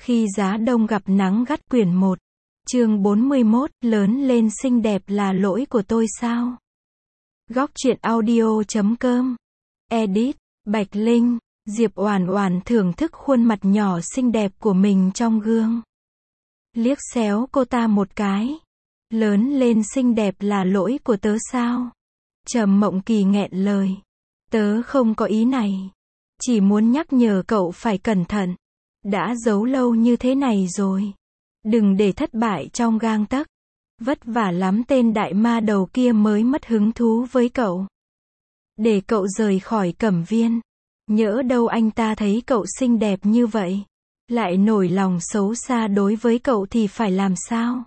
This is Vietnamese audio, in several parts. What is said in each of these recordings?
Khi giá đông gặp nắng gắt quyển 1. Chương 41, lớn lên xinh đẹp là lỗi của tôi sao? Góc truyện audio.com. Edit, Bạch Linh. Diệp Oản Oản thưởng thức khuôn mặt nhỏ xinh đẹp của mình trong gương. Liếc xéo cô ta một cái. Lớn lên xinh đẹp là lỗi của tớ sao? Trầm Mộng Kỳ nghẹn lời. Tớ không có ý này. Chỉ muốn nhắc nhở cậu phải cẩn thận. Đã giấu lâu như thế này rồi. Đừng để thất bại trong gang tấc. Vất vả lắm tên đại ma đầu kia mới mất hứng thú với cậu. Để cậu rời khỏi Cẩm Viên. Nhỡ đâu anh ta thấy cậu xinh đẹp như vậy. Lại nổi lòng xấu xa đối với cậu thì phải làm sao?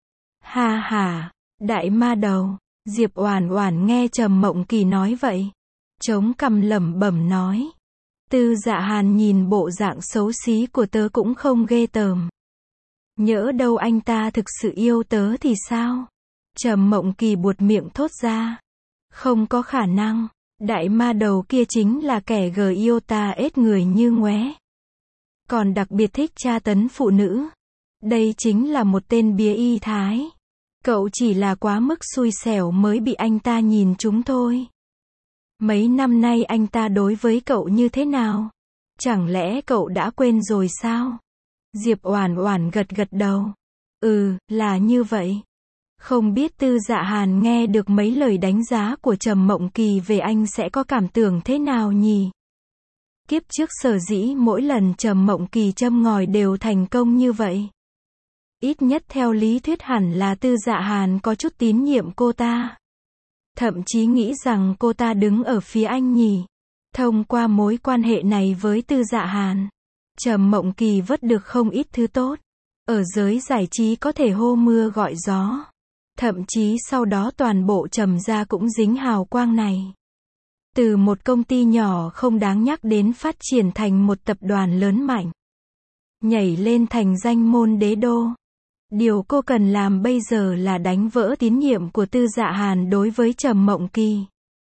Ha ha, đại ma đầu. Diệp Oản Oản nghe Trầm Mộng Kỳ nói vậy. Chống cằm lẩm bẩm nói. Tư Dạ Hàn nhìn bộ dạng xấu xí của tớ cũng không ghê tởm. Nhỡ đâu anh ta thực sự yêu tớ thì sao? Trầm Mộng Kỳ buột miệng thốt ra. Không có khả năng. Đại ma đầu kia chính là kẻ gờ yêu ta ết người như ngoé. Còn đặc biệt thích tra tấn phụ nữ. Đây chính là một tên bía y thái. Cậu chỉ là quá mức xui xẻo mới bị anh ta nhìn trúng thôi. Mấy năm nay anh ta đối với cậu như thế nào? Chẳng lẽ cậu đã quên rồi sao? Diệp Oản Oản gật gật đầu. Là như vậy. Không biết Tư Dạ Hàn nghe được mấy lời đánh giá của Trầm Mộng Kỳ về anh sẽ có cảm tưởng thế nào nhỉ? Kiếp trước sở dĩ mỗi lần Trầm Mộng Kỳ châm ngòi đều thành công như vậy. Ít nhất theo lý thuyết hẳn là Tư Dạ Hàn có chút tín nhiệm cô ta. Thậm chí nghĩ rằng cô ta đứng ở phía anh nhỉ. Thông qua mối quan hệ này với Tư Dạ Hàn, Trầm Mộng Kỳ vớt được không ít thứ tốt. Ở giới giải trí có thể hô mưa gọi gió. Thậm chí sau đó toàn bộ Trầm gia cũng dính hào quang này. Từ một công ty nhỏ không đáng nhắc đến phát triển thành một tập đoàn lớn mạnh. Nhảy lên thành danh môn đế đô. Điều cô cần làm bây giờ là đánh vỡ tín nhiệm của Tư Dạ Hàn đối với Trầm Mộng Kỳ.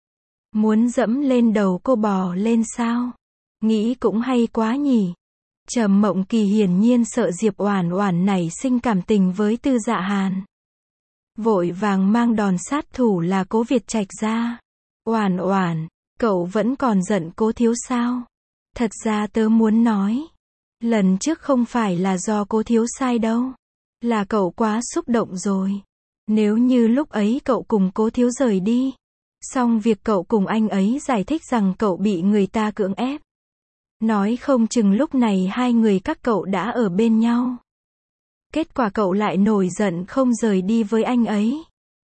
Muốn dẫm lên đầu cô bò lên sao? Nghĩ cũng hay quá nhỉ. Trầm Mộng Kỳ hiển nhiên sợ Diệp Oản Oản nảy sinh cảm tình với Tư Dạ Hàn. Vội vàng mang đòn sát thủ là Cố Việt Trạch ra. Oản Oản, cậu vẫn còn giận Cố thiếu sao? Thật ra tớ muốn nói. Lần trước không phải là do Cố thiếu sai đâu. Là cậu quá xúc động rồi. Nếu như lúc ấy cậu cùng Cố thiếu rời đi. Xong việc cậu cùng anh ấy giải thích rằng cậu bị người ta cưỡng ép. Nói không chừng lúc này hai người các cậu đã ở bên nhau. Kết quả cậu lại nổi giận không rời đi với anh ấy.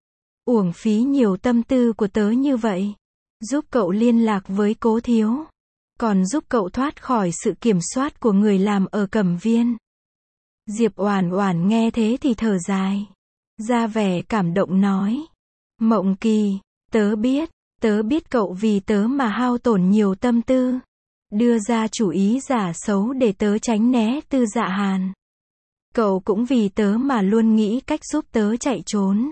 Uổng phí nhiều tâm tư của tớ như vậy. Giúp cậu liên lạc với Cố thiếu. Còn giúp cậu thoát khỏi sự kiểm soát của người làm ở Cẩm Viên. Diệp Oản Oản nghe thế thì thở dài. Ra vẻ cảm động nói. Mộng Kỳ, tớ biết cậu vì tớ mà hao tổn nhiều tâm tư. Đưa ra chủ ý giả xấu để tớ tránh né Tư Dạ Hàn. Cậu cũng vì tớ mà luôn nghĩ cách giúp tớ chạy trốn.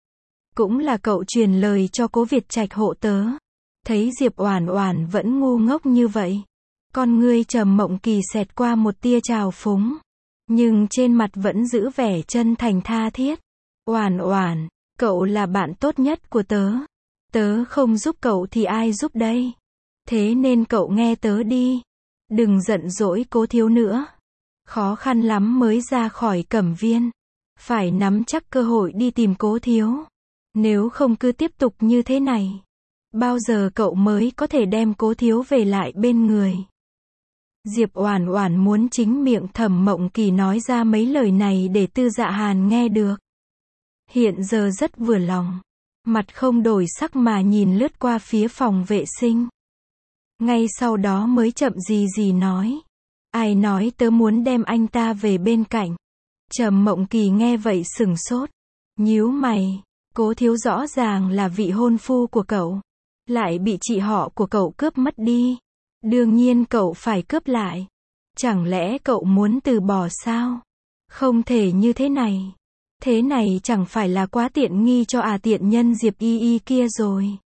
Cũng là cậu truyền lời cho Cố Việt Trạch hộ tớ. Thấy Diệp Oản Oản vẫn ngu ngốc như vậy. Con ngươi Trầm Mộng Kỳ xẹt qua một tia trào phúng. Nhưng trên mặt vẫn giữ vẻ chân thành tha thiết. Oản Oản, cậu là bạn tốt nhất của tớ. Tớ không giúp cậu thì ai giúp đây? Thế nên cậu nghe tớ đi. Đừng giận dỗi Cố thiếu nữa. Khó khăn lắm mới ra khỏi Cẩm Viên. Phải nắm chắc cơ hội đi tìm Cố thiếu. Nếu không cứ tiếp tục như thế này. Bao giờ cậu mới có thể đem Cố thiếu về lại bên người? Diệp Oản Oản muốn chính miệng Trầm Mộng Kỳ nói ra mấy lời này để Tư Dạ Hàn nghe được. Hiện giờ rất vừa lòng. Mặt không đổi sắc mà nhìn lướt qua phía phòng vệ sinh. Ngay sau đó mới chậm gì nói. Ai nói tớ muốn đem anh ta về bên cạnh? Trầm Mộng Kỳ nghe vậy sửng sốt. Nhíu mày. Cố thiếu rõ ràng là vị hôn phu của cậu. Lại bị chị họ của cậu cướp mất đi. Đương nhiên cậu phải cướp lại. Chẳng lẽ cậu muốn từ bỏ sao? Không thể như thế này. Thế này chẳng phải là quá tiện nghi cho tiện nhân Diệp Y Y kia rồi.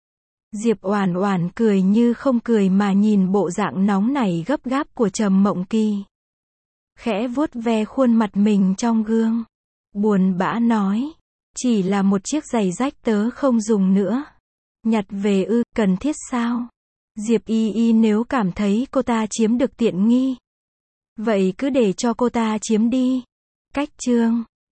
Diệp Oản Oản cười như không cười mà nhìn bộ dạng nóng nảy gấp gáp của Trầm Mộng Kỳ. khẽ vuốt ve khuôn mặt mình trong gương. Buồn bã nói. Chỉ là một chiếc giày rách tớ không dùng nữa. Nhặt về ư, cần thiết sao? Diệp Y Y nếu cảm thấy cô ta chiếm được tiện nghi, vậy cứ để cho cô ta chiếm đi. Cách chương